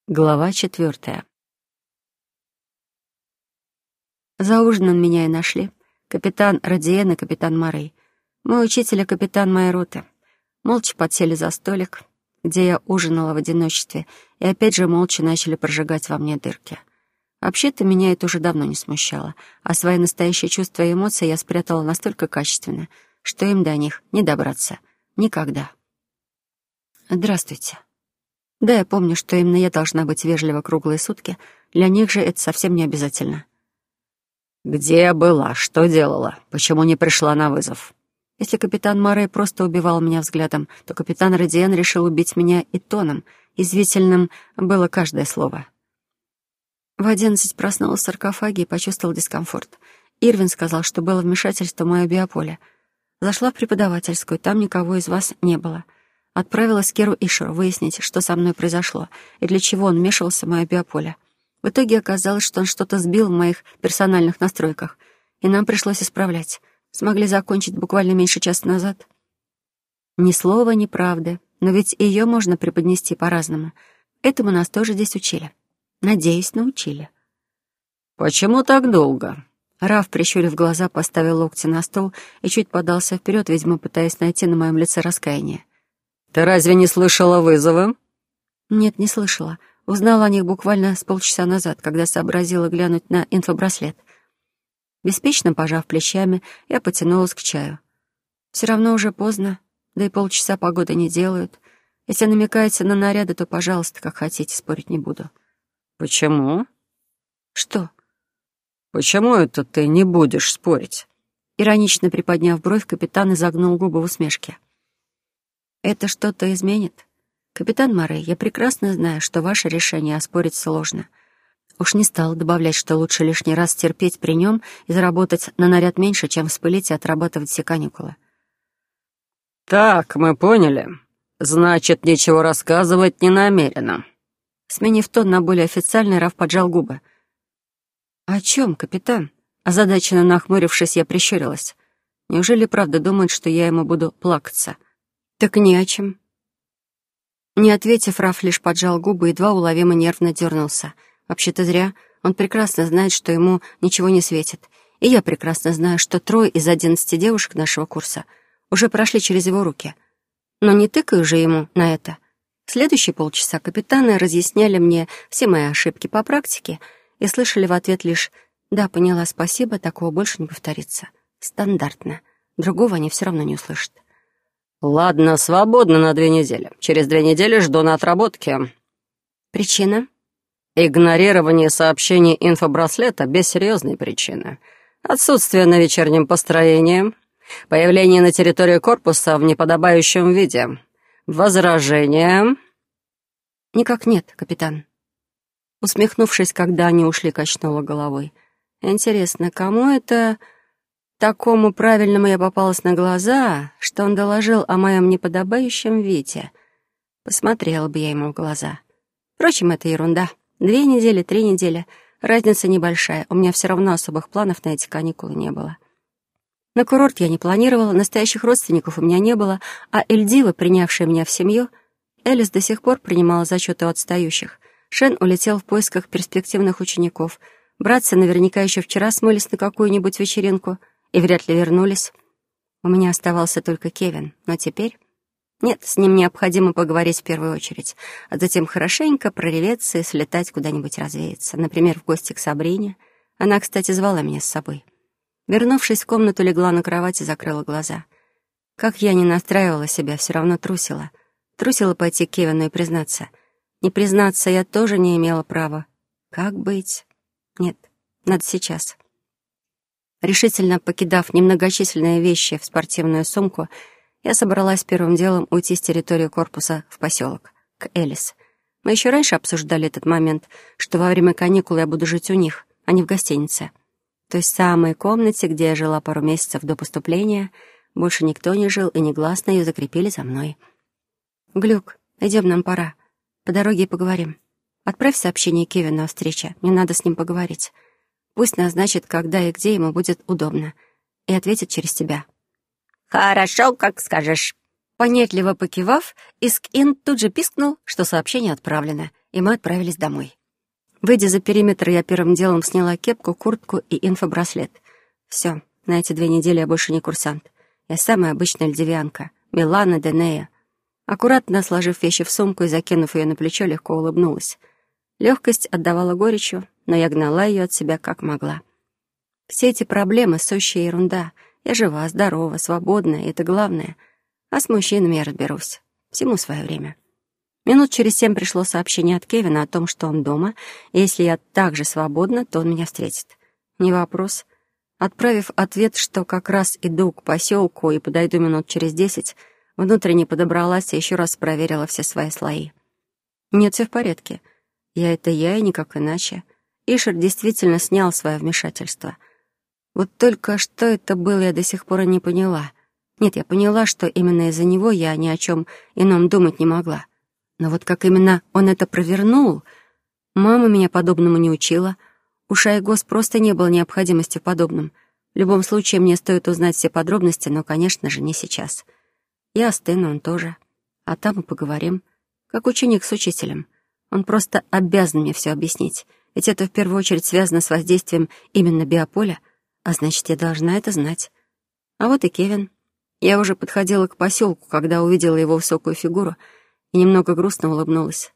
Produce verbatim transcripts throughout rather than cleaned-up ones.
Глава четвертая. За ужином меня и нашли. Капитан Родиен и капитан Морей. Мой учитель и капитан моей роты. Молча подсели за столик, где я ужинала в одиночестве, и опять же молча начали прожигать во мне дырки. Вообще-то меня это уже давно не смущало, а свои настоящие чувства и эмоции я спрятала настолько качественно, что им до них не добраться. Никогда. Здравствуйте. Да, я помню, что именно я должна быть вежлива круглые сутки. Для них же это совсем не обязательно. «Где я была? Что делала? Почему не пришла на вызов?» Если капитан Морей просто убивал меня взглядом, то капитан Родиен решил убить меня и тоном. Извительным было каждое слово. В одиннадцать проснулась в саркофаге и почувствовал дискомфорт. Ирвин сказал, что было вмешательство в мое биополе. Зашла в преподавательскую, там никого из вас не было. Отправилась к Керу Ишеру выяснить, что со мной произошло и для чего он вмешивался в мое биополе. В итоге оказалось, что он что-то сбил в моих персональных настройках, и нам пришлось исправлять. Смогли закончить буквально меньше часа назад. Ни слова, ни правды, но ведь ее можно преподнести по-разному. Этому нас тоже здесь учили. Надеюсь, научили. «Почему так долго?» Раф, прищурив глаза, поставил локти на стол и чуть подался вперед, видимо, пытаясь найти на моем лице раскаяние. «Ты разве не слышала вызовы?» «Нет, не слышала. Узнала о них буквально с полчаса назад, когда сообразила глянуть на инфобраслет. Беспечно пожав плечами, я потянулась к чаю. Все равно уже поздно, да и полчаса погоды не делают. Если намекаете на наряды, то, пожалуйста, как хотите, спорить не буду». «Почему?» «Что?» «Почему это ты не будешь спорить?» Иронично приподняв бровь, капитан изогнул губы в усмешке. «Это что-то изменит? Капитан Морей, я прекрасно знаю, что ваше решение оспорить сложно. Уж не стала добавлять, что лучше лишний раз терпеть при нем и заработать на наряд меньше, чем вспылить и отрабатывать все каникулы». «Так, мы поняли. Значит, ничего рассказывать не намерена». Сменив тон на более официальный, Раф поджал губы. «О чем, капитан?» Озадаченно нахмурившись, я прищурилась. Неужели правда думает, что я ему буду плакаться? «Так ни о чем». Не ответив, Раф лишь поджал губы и едва уловимо нервно дернулся. Вообще-то зря. Он прекрасно знает, что ему ничего не светит. И я прекрасно знаю, что трое из одиннадцати девушек нашего курса уже прошли через его руки. Но не тыкаю же ему на это. Следующие полчаса капитаны разъясняли мне все мои ошибки по практике и слышали в ответ лишь «Да, поняла, спасибо, такого больше не повторится». Стандартно. Другого они все равно не услышат. «Ладно, свободно на две недели. Через две недели жду на отработке». «Причина?» «Игнорирование сообщений инфобраслета без серьезной причины. Отсутствие на вечернем построении. Появление на территории корпуса в неподобающем виде. Возражение?» «Никак нет, капитан». Усмехнувшись, когда они ушли, качнула головой. «Интересно, кому это... такому правильному я попалась на глаза, что он доложил о моем неподобающем виде? Посмотрела бы я ему в глаза. Впрочем, это ерунда. Две недели, три недели. Разница небольшая. У меня все равно особых планов на эти каникулы не было. На курорт я не планировала, настоящих родственников у меня не было, а Эльдива, принявшая меня в семью, Элис до сих пор принимала зачеты у отстающих. Шен улетел в поисках перспективных учеников. Братцы наверняка еще вчера смылись на какую-нибудь вечеринку и вряд ли вернулись. У меня оставался только Кевин, но теперь... Нет, с ним необходимо поговорить в первую очередь, а затем хорошенько прореветься и слетать куда-нибудь развеяться, например, в гости к Сабрине. Она, кстати, звала меня с собой. Вернувшись в комнату, легла на кровать и закрыла глаза. Как я ни настраивала себя, все равно трусила. Трусила пойти к Кевину и признаться. Не признаться я тоже не имела права. Как быть? Нет, надо сейчас. Решительно покидав немногочисленные вещи в спортивную сумку, я собралась первым делом уйти с территории корпуса в поселок, к Элис. Мы еще раньше обсуждали этот момент, что во время каникул я буду жить у них, а не в гостинице. Той самой комнате, где я жила пару месяцев до поступления, больше никто не жил, и негласно ее закрепили за мной. «Глюк, идем, нам пора. По дороге и поговорим. Отправь сообщение Кевину о встрече, мне надо с ним поговорить. Пусть назначит, когда и где ему будет удобно, и ответит через тебя». «Хорошо, как скажешь». Понятливо покивав, Иск-Ин тут же пискнул, что сообщение отправлено, и мы отправились домой. Выйдя за периметр, я первым делом сняла кепку, куртку и инфобраслет. Все, на эти две недели я больше не курсант. Я самая обычная льдивянка, Милана Денея. Аккуратно сложив вещи в сумку и закинув ее на плечо, легко улыбнулась. Легкость отдавала горечью, но я гнала ее от себя как могла. Все эти проблемы — сущая ерунда. Я жива, здорова, свободна, и это главное. А с мужчинами я разберусь. Всему свое время. Минут через семь пришло сообщение от Кевина о том, что он дома, и если я так же свободна, то он меня встретит. Не вопрос. Отправив ответ, что как раз иду к поселку и подойду минут через десять, внутренне подобралась и еще раз проверила все свои слои. Нет, все в порядке. Я — это я, и никак иначе. Ишер действительно снял свое вмешательство. Вот только что это было, я до сих пор и не поняла. Нет, я поняла, что именно из-за него я ни о чем ином думать не могла. Но вот как именно он это провернул... Мама меня подобному не учила. У Шайгос просто не было необходимости в подобном. В любом случае, мне стоит узнать все подробности, но, конечно же, не сейчас. Я остыну, он тоже. А там и поговорим. Как ученик с учителем. Он просто обязан мне все объяснить. Ведь это в первую очередь связано с воздействием именно биополя, а значит, я должна это знать. А вот и Кевин. Я уже подходила к поселку, когда увидела его высокую фигуру и немного грустно улыбнулась.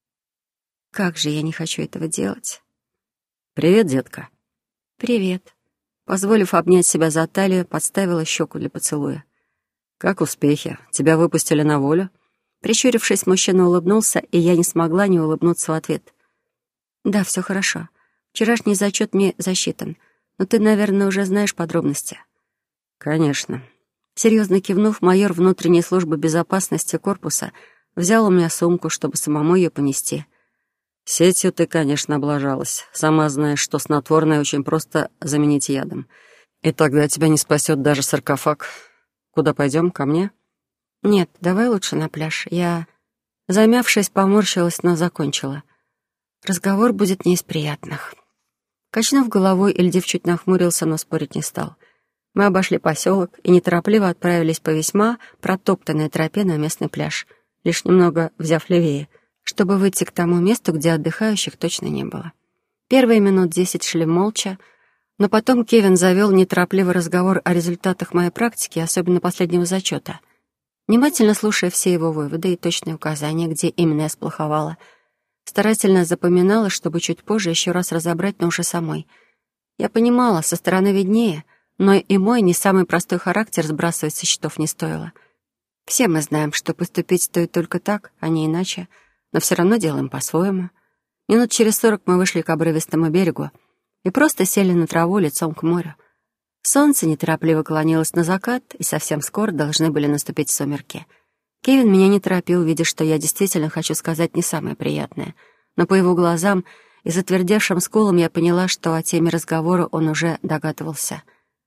Как же я не хочу этого делать. «Привет, детка». «Привет». Позволив обнять себя за талию, подставила щеку для поцелуя. «Как успехи? Тебя выпустили на волю?» Прищурившись, мужчина улыбнулся, и я не смогла не улыбнуться в ответ. «Да, все хорошо. Вчерашний зачет мне засчитан, но ты, наверное, уже знаешь подробности». «Конечно». Серьезно кивнув, майор внутренней службы безопасности корпуса взял у меня сумку, чтобы самому ее понести. «Сетью ты, конечно, облажалась. Сама знаешь, что снотворное очень просто заменить ядом. И тогда тебя не спасет даже саркофаг. Куда пойдем? Ко мне?» «Нет, давай лучше на пляж. Я...» Замявшись, поморщилась, но закончила. «Разговор будет не из приятных». Качнув головой, Ильдив чуть нахмурился, но спорить не стал. Мы обошли поселок и неторопливо отправились по весьма протоптанной тропе на местный пляж, лишь немного взяв левее, чтобы выйти к тому месту, где отдыхающих точно не было. Первые минут десять шли молча, но потом Кевин завел неторопливый разговор о результатах моей практики, особенно последнего зачета. Внимательно слушая все его выводы и точные указания, где именно я сплоховала, старательно запоминала, чтобы чуть позже еще раз разобрать, но уже самой. Я понимала, со стороны виднее, но и мой не самый простой характер сбрасывать со счетов не стоило. Все мы знаем, что поступить стоит только так, а не иначе, но все равно делаем по-своему. Минут через сорок мы вышли к обрывистому берегу и просто сели на траву лицом к морю. Солнце неторопливо клонилось на закат, и совсем скоро должны были наступить сумерки. Кевин меня не торопил, видя, что я действительно хочу сказать не самое приятное, но по его глазам и затвердевшим скулам я поняла, что о теме разговора он уже догадывался.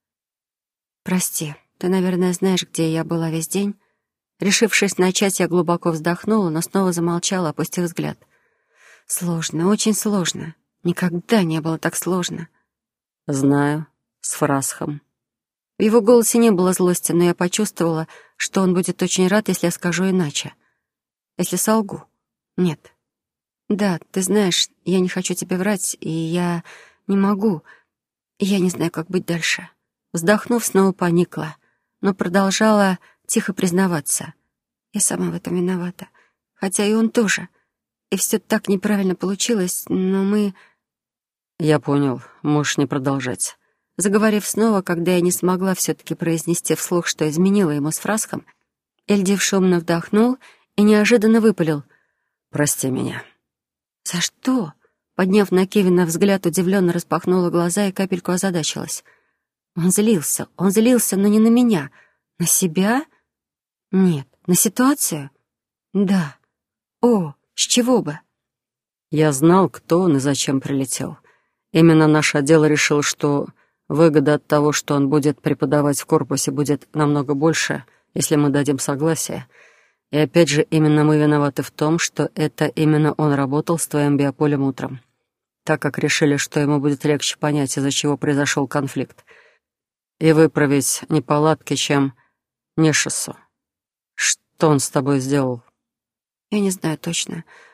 «Прости, ты, наверное, знаешь, где я была весь день?» Решившись начать, я глубоко вздохнула, но снова замолчала, опустив взгляд. «Сложно, очень сложно. Никогда не было так сложно». «Знаю, с Фрасхом». В его голосе не было злости, но я почувствовала, что он будет очень рад, если я скажу иначе. Если солгу. Нет. Да, ты знаешь, я не хочу тебе врать, и я не могу. И я не знаю, как быть дальше. Вздохнув, снова поникла, но продолжала тихо признаваться. Я сама в этом виновата. Хотя и он тоже. И все так неправильно получилось, но мы... «Я понял, можешь не продолжать». Заговорив снова, когда я не смогла все-таки произнести вслух, что изменила ему с Фрасхом, Эльдив шумно вдохнул и неожиданно выпалил. «Прости меня». «За что?» Подняв на Кевина взгляд, удивленно распахнула глаза и капельку озадачилась. Он злился, он злился, но не на меня. На себя? Нет. На ситуацию? Да. О, с чего бы? Я знал, кто он и зачем прилетел. Именно наш отдел решил, что выгода от того, что он будет преподавать в корпусе, будет намного больше, если мы дадим согласие. И опять же, именно мы виноваты в том, что это именно он работал с твоим биополем утром, так как решили, что ему будет легче понять, из-за чего произошел конфликт, и выправить неполадки, чем Нешесу. Что он с тобой сделал? Я не знаю точно,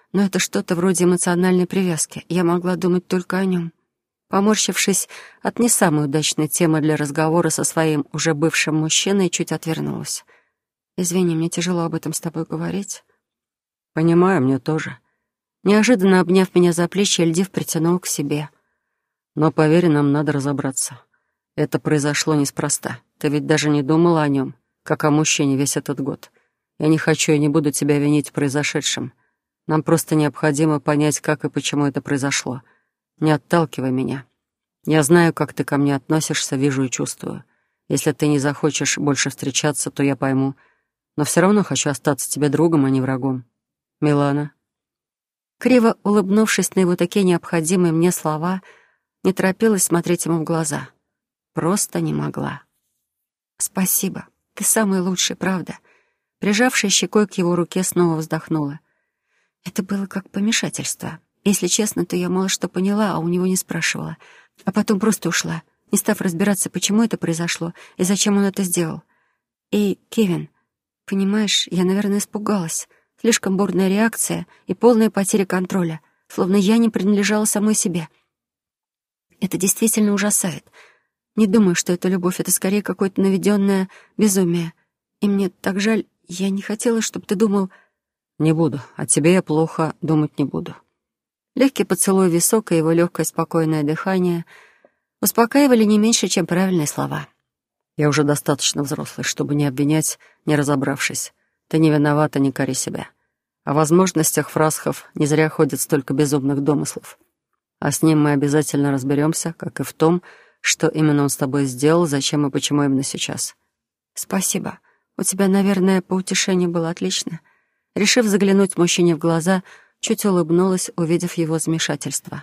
но это что-то вроде эмоциональной привязки. Я могла думать только о нем. Поморщившись от не самой удачной темы для разговора со своим уже бывшим мужчиной, чуть отвернулась. «Извини, мне тяжело об этом с тобой говорить». «Понимаю, мне тоже». Неожиданно обняв меня за плечи, Эльдив притянул к себе. «Но поверь, нам надо разобраться. Это произошло неспроста. Ты ведь даже не думала о нем, как о мужчине весь этот год. Я не хочу и не буду тебя винить в произошедшем. Нам просто необходимо понять, как и почему это произошло. Не отталкивай меня. Я знаю, как ты ко мне относишься, вижу и чувствую. Если ты не захочешь больше встречаться, то я пойму. Но все равно хочу остаться тебе другом, а не врагом. Милана». Криво улыбнувшись на его такие необходимые мне слова, не торопилась смотреть ему в глаза. Просто не могла. «Спасибо. Ты самый лучший, правда?» Прижавшись щекой к его руке, снова вздохнула. Это было как помешательство. Если честно, то я мало что поняла, а у него не спрашивала. А потом просто ушла, не став разбираться, почему это произошло и зачем он это сделал. И, Кевин, понимаешь, я, наверное, испугалась. Слишком бурная реакция и полная потеря контроля, словно я не принадлежала самой себе. Это действительно ужасает. Не думаю, что это любовь, это скорее какое-то наведенное безумие. И мне так жаль, я не хотела, чтобы ты думал... «Не буду. О тебе я плохо думать не буду». Легкий поцелуй в висок и его легкое спокойное дыхание успокаивали не меньше, чем правильные слова. «Я уже достаточно взрослый, чтобы не обвинять, не разобравшись. Ты не виновата, не кори себя. О возможностях Фрасхов не зря ходит столько безумных домыслов. А с ним мы обязательно разберемся, как и в том, что именно он с тобой сделал, зачем и почему именно сейчас». «Спасибо. У тебя, наверное, по утешению было отлично». Решив заглянуть мужчине в глаза, чуть улыбнулась, увидев его замешательство.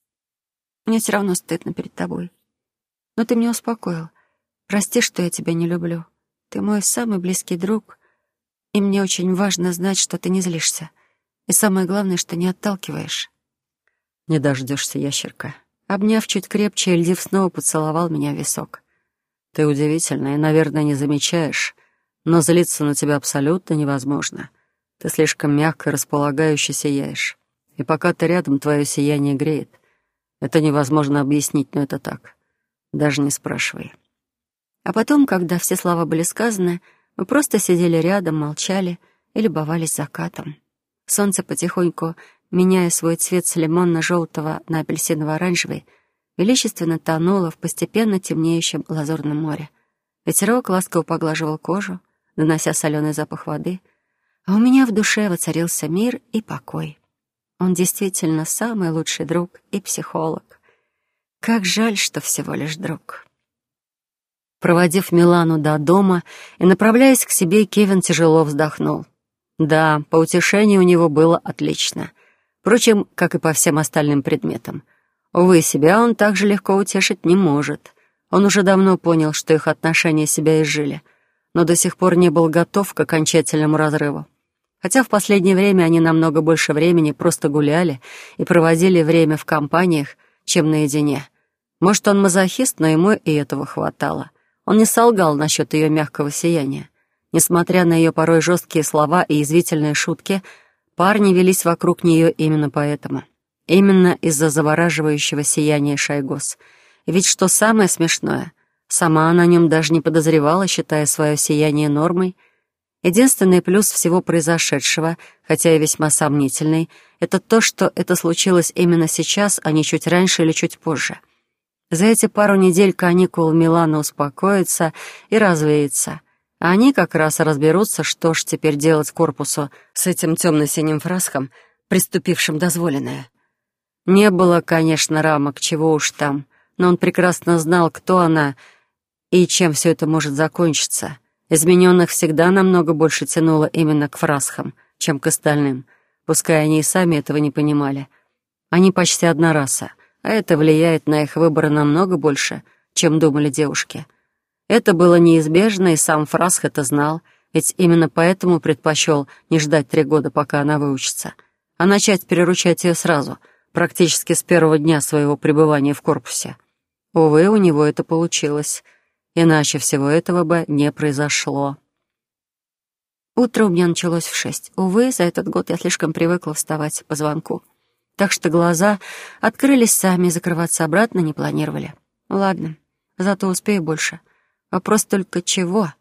«Мне все равно стыдно перед тобой. Но ты меня успокоил. Прости, что я тебя не люблю. Ты мой самый близкий друг, и мне очень важно знать, что ты не злишься. И самое главное, что не отталкиваешь». «Не дождешься, ящерка». Обняв чуть крепче, Эльдив снова поцеловал меня в висок. «Ты удивительна и, наверное, не замечаешь, но злиться на тебя абсолютно невозможно. Ты слишком мягко и располагающе сияешь. И пока ты рядом, твое сияние греет. Это невозможно объяснить, но это так. Даже не спрашивай». А потом, когда все слова были сказаны, мы просто сидели рядом, молчали и любовались закатом. Солнце потихоньку, меняя свой цвет с лимонно-желтого на апельсиново-оранжевый, величественно тонуло в постепенно темнеющем лазурном море. Ветерок ласково поглаживал кожу, донося соленый запах воды, а у меня в душе воцарился мир и покой. Он действительно самый лучший друг и психолог. Как жаль, что всего лишь друг. Проводив Милану до дома и направляясь к себе, Кевин тяжело вздохнул. Да, по утешению у него было отлично. Впрочем, как и по всем остальным предметам. Увы, себя он так же легко утешить не может. Он уже давно понял, что их отношения себя изжили, но до сих пор не был готов к окончательному разрыву. Хотя в последнее время они намного больше времени просто гуляли и проводили время в компаниях, чем наедине. Может, он мазохист, но ему и этого хватало. Он не солгал насчет ее мягкого сияния. Несмотря на ее порой жесткие слова и язвительные шутки, парни велись вокруг нее именно поэтому. Именно из-за завораживающего сияния Шайгос. И ведь что самое смешное, сама она о нем даже не подозревала, считая свое сияние нормой. Единственный плюс всего произошедшего, хотя и весьма сомнительный, это то, что это случилось именно сейчас, а не чуть раньше или чуть позже. За эти пару недель каникул Милана успокоится и развеется, а они как раз разберутся, что ж теперь делать корпусу с этим темно-синим фрасхом, приступившим дозволенное. Не было, конечно, рамок, чего уж там, но он прекрасно знал, кто она и чем все это может закончиться. Измененных всегда намного больше тянуло именно к фрасхам, чем к остальным, пускай они и сами этого не понимали. Они почти одна раса, а это влияет на их выборы намного больше, чем думали девушки. Это было неизбежно, и сам Фрасх это знал, ведь именно поэтому предпочел не ждать три года, пока она выучится, а начать переручать ее сразу, практически с первого дня своего пребывания в корпусе. Увы, у него это получилось. Иначе всего этого бы не произошло. Утро у меня началось в шесть. Увы, за этот год я слишком привыкла вставать по звонку. Так что глаза открылись сами, закрываться обратно не планировали. Ладно, зато успею больше. Вопрос только чего?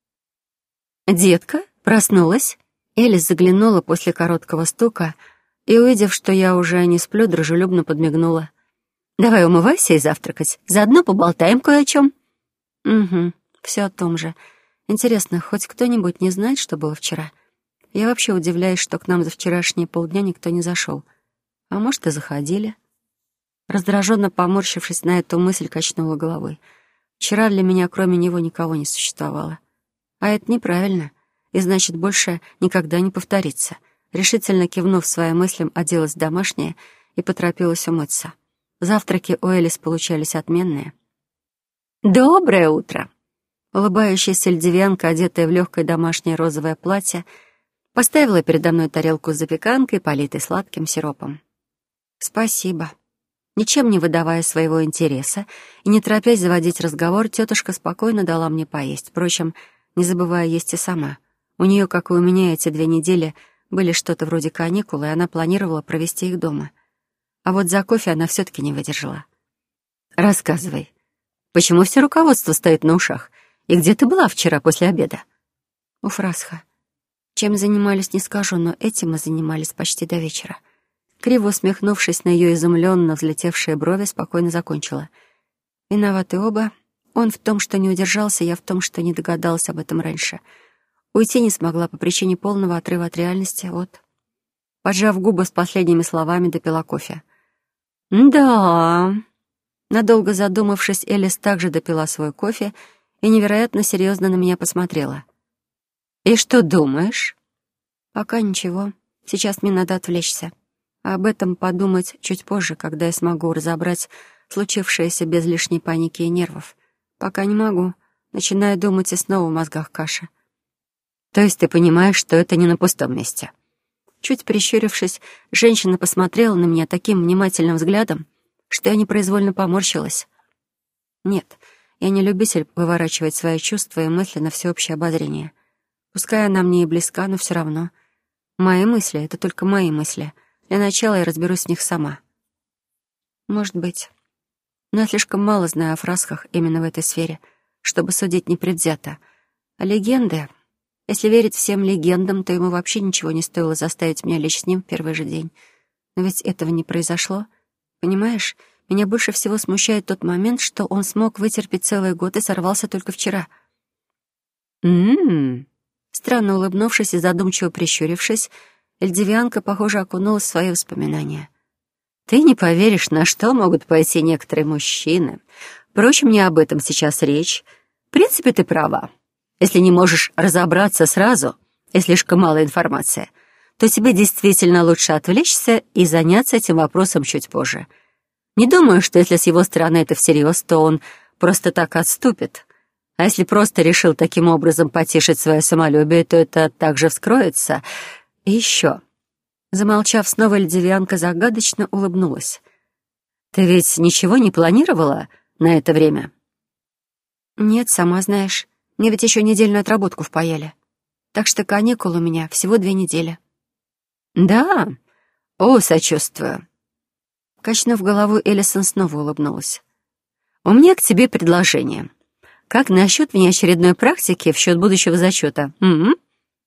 «Детка, проснулась?» Элис заглянула после короткого стука и, увидев, что я уже не сплю, дружелюбно подмигнула. «Давай умывайся и завтракать. Заодно поболтаем кое о чем». «Угу, все о том же. Интересно, хоть кто-нибудь не знает, что было вчера? Я вообще удивляюсь, что к нам за вчерашние полдня никто не зашел. А может, и заходили?» Раздраженно поморщившись на эту мысль, качнула головой. Вчера для меня кроме него никого не существовало. А это неправильно, и значит, больше никогда не повторится. Решительно кивнув своим мыслям, оделась домашняя и поторопилась умыться. Завтраки у Элис получались отменные. «Доброе утро!» Улыбающаяся льдивянка, одетая в легкое домашнее розовое платье, поставила передо мной тарелку с запеканкой, политой сладким сиропом. «Спасибо». Ничем не выдавая своего интереса и не торопясь заводить разговор, тетушка спокойно дала мне поесть, впрочем, не забывая есть и сама. У нее, как и у меня, эти две недели были что-то вроде каникул, и она планировала провести их дома. А вот за кофе она все-таки не выдержала. «Рассказывай, почему все руководство стоит на ушах? И где ты была вчера после обеда?» «У Фрасха. Чем занимались, не скажу, но этим мы занимались почти до вечера». Криво усмехнувшись на ее изумленно взлетевшие брови, спокойно закончила. «Виноваты оба. Он в том, что не удержался, я в том, что не догадалась об этом раньше. Уйти не смогла по причине полного отрыва от реальности, вот». Поджав губы с последними словами, допила кофе. «Да...» Надолго задумавшись, Элис также допила свой кофе и невероятно серьезно на меня посмотрела. «И что думаешь?» «Пока ничего. Сейчас мне надо отвлечься. А об этом подумать чуть позже, когда я смогу разобрать случившееся без лишней паники и нервов. Пока не могу. Начинаю думать, и снова в мозгах каша». «То есть ты понимаешь, что это не на пустом месте?» Чуть прищурившись, женщина посмотрела на меня таким внимательным взглядом, что я непроизвольно поморщилась. Нет, я не любитель выворачивать свои чувства и мысли на всеобщее обозрение. Пускай она мне и близка, но все равно. Мои мысли — это только мои мысли. Для начала я разберусь в них сама. Может быть. Но я слишком мало знаю о фрасках именно в этой сфере, чтобы судить непредвзято. А легенды... Если верить всем легендам, то ему вообще ничего не стоило заставить меня лечь с ним в первый же день. Но ведь этого не произошло. Понимаешь, меня больше всего смущает тот момент, что он смог вытерпеть целый год и сорвался только вчера. «М-м-м». Странно улыбнувшись и задумчиво прищурившись, льдивянка, похоже, окунулась в свои воспоминания. «Ты не поверишь, на что могут пойти некоторые мужчины. Впрочем, не об этом сейчас речь. В принципе, ты права. Если не можешь разобраться сразу и слишком мало информации, то тебе действительно лучше отвлечься и заняться этим вопросом чуть позже. Не думаю, что если с его стороны это всерьез, то он просто так отступит. А если просто решил таким образом потешить свое самолюбие, то это также вскроется. И еще...» Замолчав, снова льдивянка загадочно улыбнулась. «Ты ведь ничего не планировала на это время?» «Нет, сама знаешь. Мне ведь еще недельную отработку впаяли. Так что каникул у меня всего две недели». «Да? О, сочувствую». Качнув головой, Элисон снова улыбнулась. «У меня к тебе предложение. Как насчет внеочередной практики в счет будущего зачета? М-м?»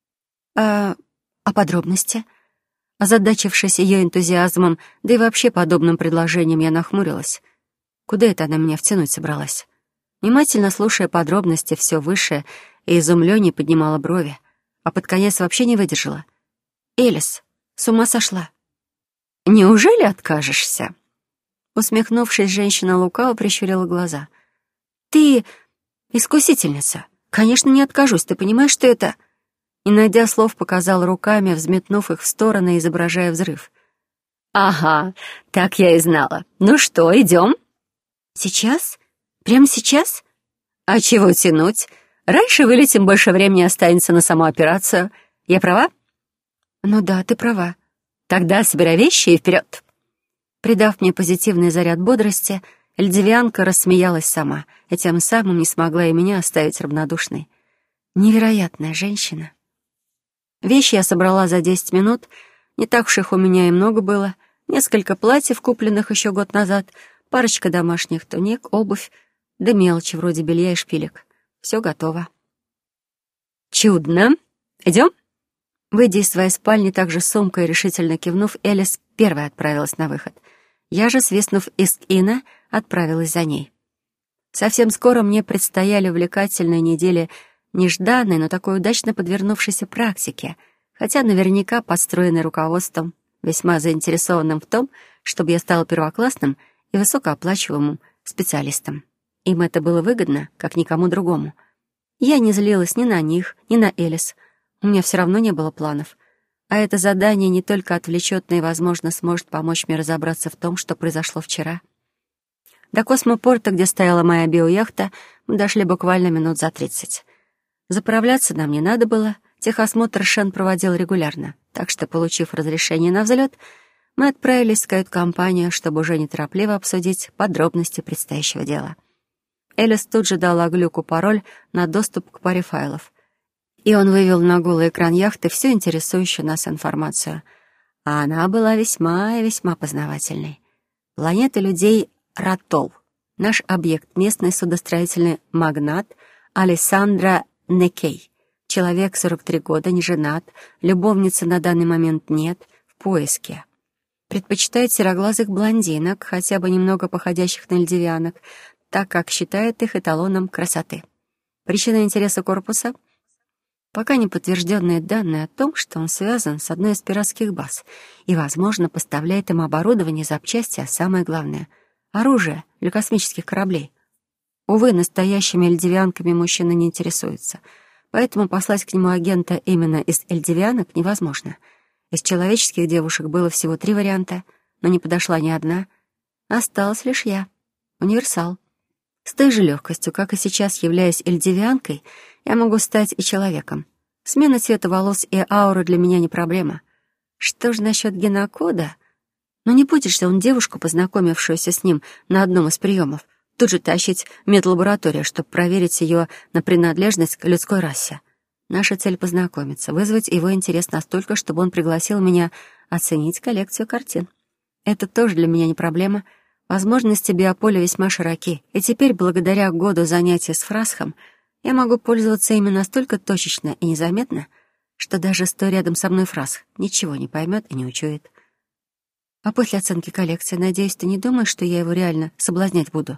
«А, а подробности?» Озадачившись ее энтузиазмом, да и вообще подобным предложением, я нахмурилась. Куда это она меня втянуть собралась? Внимательно слушая подробности все выше и изумлённее поднимала брови, а под конец вообще не выдержала. «Элис, с ума сошла!» «Неужели откажешься?» Усмехнувшись, женщина лукаво прищурила глаза. «Ты искусительница. Конечно, не откажусь. Ты понимаешь, что это...» Не найдя слов, показала руками, взметнув их в стороны, изображая взрыв. «Ага, так я и знала. Ну что, идем?» «Сейчас? Прямо сейчас?» «А чего тянуть? Раньше вылетим, больше времени останется на саму операцию. Я права?» «Ну да, ты права. Тогда собирай вещи и вперед!» Придав мне позитивный заряд бодрости, льдивянка рассмеялась сама, и тем самым не смогла и меня оставить равнодушной. Невероятная женщина. Вещи я собрала за десять минут, не так уж их у меня и много было. Несколько платьев, купленных еще год назад, парочка домашних туник, обувь, да мелочи вроде белья и шпилек. Все готово. «Чудно. Идем?» Выйдя из своей спальни, также с сумкой, решительно кивнув, Элис первой отправилась на выход. Я же, свистнув из Ина, отправилась за ней. Совсем скоро мне предстояли увлекательные недели нежданной, но такой удачно подвернувшейся практики, хотя наверняка подстроенной руководством, весьма заинтересованным в том, чтобы я стала первоклассным и высокооплачиваемым специалистом. Им это было выгодно, как никому другому. Я не злилась ни на них, ни на Элис. У меня все равно не было планов. А это задание не только отвлечет, но и, возможно, сможет помочь мне разобраться в том, что произошло вчера. До космопорта, где стояла моя биояхта, мы дошли буквально минут за тридцать. Заправляться нам не надо было, техосмотр Шен проводил регулярно, так что, получив разрешение на взлет, мы отправились в кают-компанию, чтобы уже неторопливо обсудить подробности предстоящего дела. Элис тут же дала Глюку пароль на доступ к паре файлов, и он вывел на голый экран яхты всю интересующую нас информацию. А она была весьма и весьма познавательной. Планета людей Ратол. Наш объект — местный судостроительный магнат Алессандро Некей. Человек, сорок три года, не женат, любовницы на данный момент нет, в поиске. Предпочитает сероглазых блондинок, хотя бы немного походящих на льдивянок, так как считает их эталоном красоты. Причина интереса корпуса — пока не подтвержденные данные о том, что он связан с одной из пиратских баз и, возможно, поставляет им оборудование, запчасти, а самое главное — оружие для космических кораблей. Увы, настоящими эльдивианками мужчина не интересуется, поэтому послать к нему агента именно из эльдивианок невозможно. Из человеческих девушек было всего три варианта, но не подошла ни одна. Осталась лишь я, универсал. С той же легкостью, как и сейчас, являясь эльдивианкой, я могу стать и человеком. Смена цвета волос и ауры для меня не проблема. Что же насчет генокода? Но не будет же он девушку, познакомившуюся с ним на одном из приемов, тут же тащить в медлабораторию, чтобы проверить ее на принадлежность к людской расе. Наша цель — познакомиться, вызвать его интерес настолько, чтобы он пригласил меня оценить коллекцию картин. Это тоже для меня не проблема. Возможности биополя весьма широки, и теперь, благодаря году занятий с Фрасхом, я могу пользоваться ими настолько точечно и незаметно, что даже стоя рядом со мной Фрасх ничего не поймет и не учует. А после оценки коллекции, надеюсь, ты не думаешь, что я его реально соблазнять буду?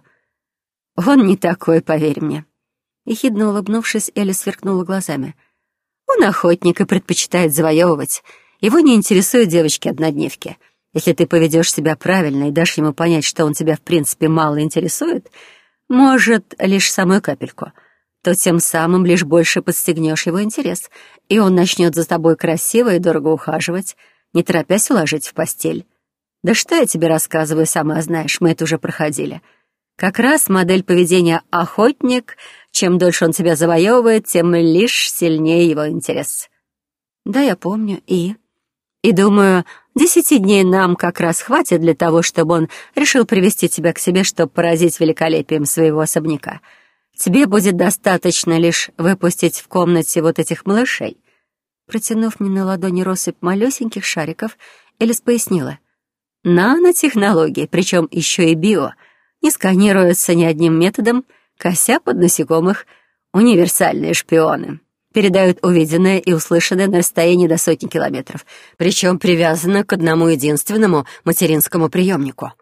Он не такой, поверь мне. Ехидно улыбнувшись, Элли сверкнула глазами. Он охотник и предпочитает завоевывать. Его не интересуют девочки-однодневки. Если ты поведешь себя правильно и дашь ему понять, что он тебя в принципе мало интересует, может, лишь самую капельку, то тем самым лишь больше подстегнешь его интерес, и он начнет за тобой красиво и дорого ухаживать, не торопясь уложить в постель. Да что я тебе рассказываю, сама знаешь, мы это уже проходили. Как раз модель поведения охотник, чем дольше он тебя завоевывает, тем лишь сильнее его интерес. Да, я помню, и... И думаю, десяти дней нам как раз хватит для того, чтобы он решил привести тебя к себе, чтобы поразить великолепием своего особняка. Тебе будет достаточно лишь выпустить в комнате вот этих малышей. Протянув мне на ладони россыпь малюсеньких шариков, Элис пояснила. Нанотехнологии, причем еще и био, не сканируются ни одним методом, кося под насекомых, универсальные шпионы. Передают увиденное и услышанное на расстоянии до сотни километров, причем привязано к одному единственному материнскому приемнику.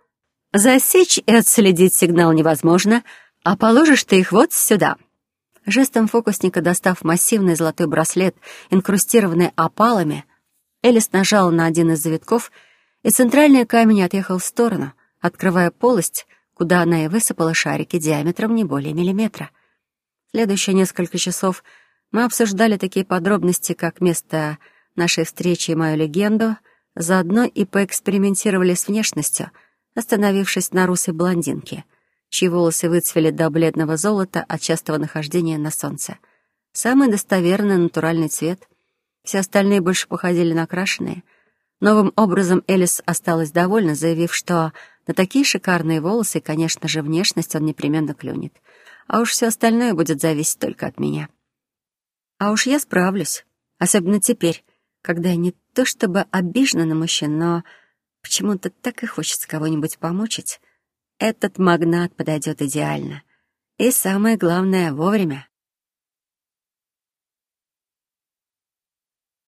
Засечь и отследить сигнал невозможно, а положишь ты их вот сюда. Жестом фокусника, достав массивный золотой браслет, инкрустированный опалами, Элис нажала на один из завитков, и центральный камень отъехал в сторону, открывая полость, куда она и высыпала шарики диаметром не более миллиметра. Следующие несколько часов мы обсуждали такие подробности, как место нашей встречи и мою легенду, заодно и поэкспериментировали с внешностью, остановившись на русой блондинке, чьи волосы выцвели до бледного золота от частого нахождения на солнце. Самый достоверный натуральный цвет. Все остальные больше походили на крашеные. Новым образом Элис осталась довольна, заявив, что на такие шикарные волосы, конечно же, внешность он непременно клюнет. А уж все остальное будет зависеть только от меня. А уж я справлюсь, особенно теперь, когда я не то чтобы обижена на мужчин, но почему-то так и хочется кого-нибудь помучить, этот магнат подойдет идеально. И самое главное — вовремя.